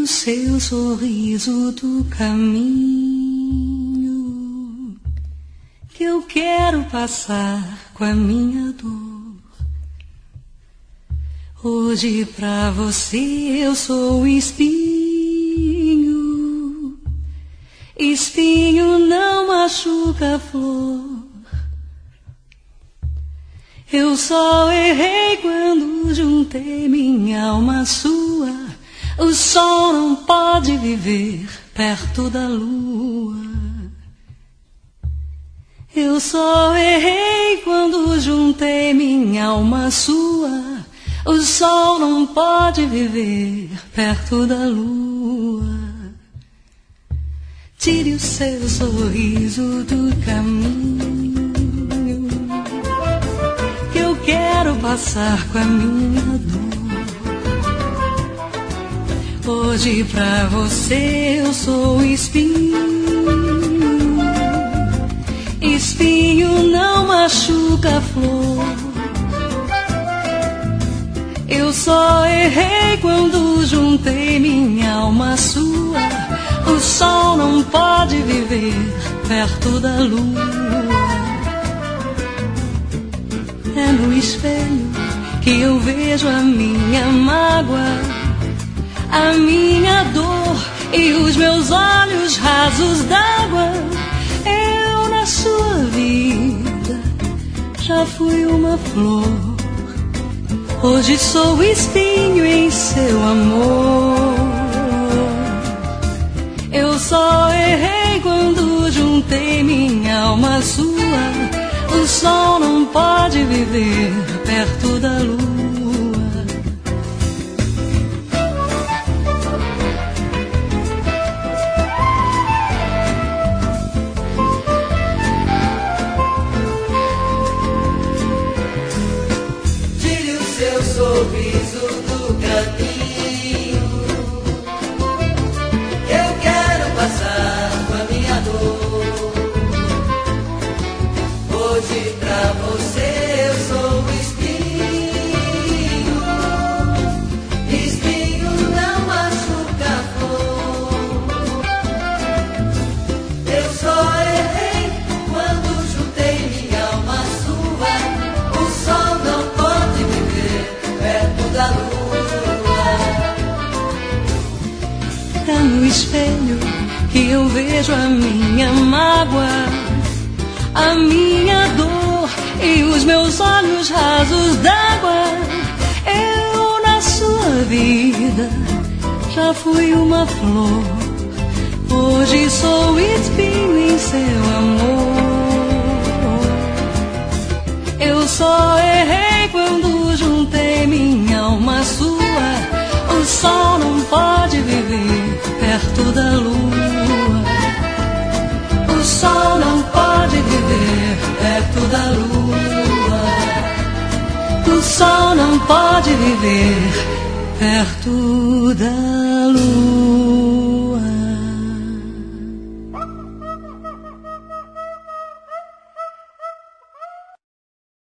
seu sorriso do caminho que eu quero passar com a minha dor. Hoje pra você eu sou espinho. Espinho não machuca a flor. Eu só errei quando juntei minha alma à sua. O sol não pode viver perto da lua. Eu só errei quando juntei minha alma à sua. O sol não pode viver perto da lua. Tire o seu sorriso do caminho que eu quero passar com a minha dor. Hoje pra você eu sou espinho. Espinho não machuca a flor. Eu só errei quando juntei minha alma à sua. O sol não pode viver perto da lua. É no espelho que eu vejo a minha mágoa, a minha dor e os meus olhos rasos d'água. Eu na sua vida já fui uma flor. Hoje sou espinho em seu amor. Eu só errei quando juntei minha alma à sua. O sol não pode viver perto da lua. Sorriso do caminho eu quero passar com a minha dor. Hoje pra você eu sou espinho. Espinho não machuca a flor. Eu só errei quando juntei minha alma à sua. O sol não pode viver perto da lua. É no espelho que eu vejo a minha mágoa, a minha dor e os meus olhos rasos d'água. Eu na sua vida já fui uma flor. Hoje sou espinho em seu amor. Eu só errei quando juntei minha alma à sua. O sol não pode viver perto da lua. O sol não pode viver perto da lua. O sol não pode viver perto da lua.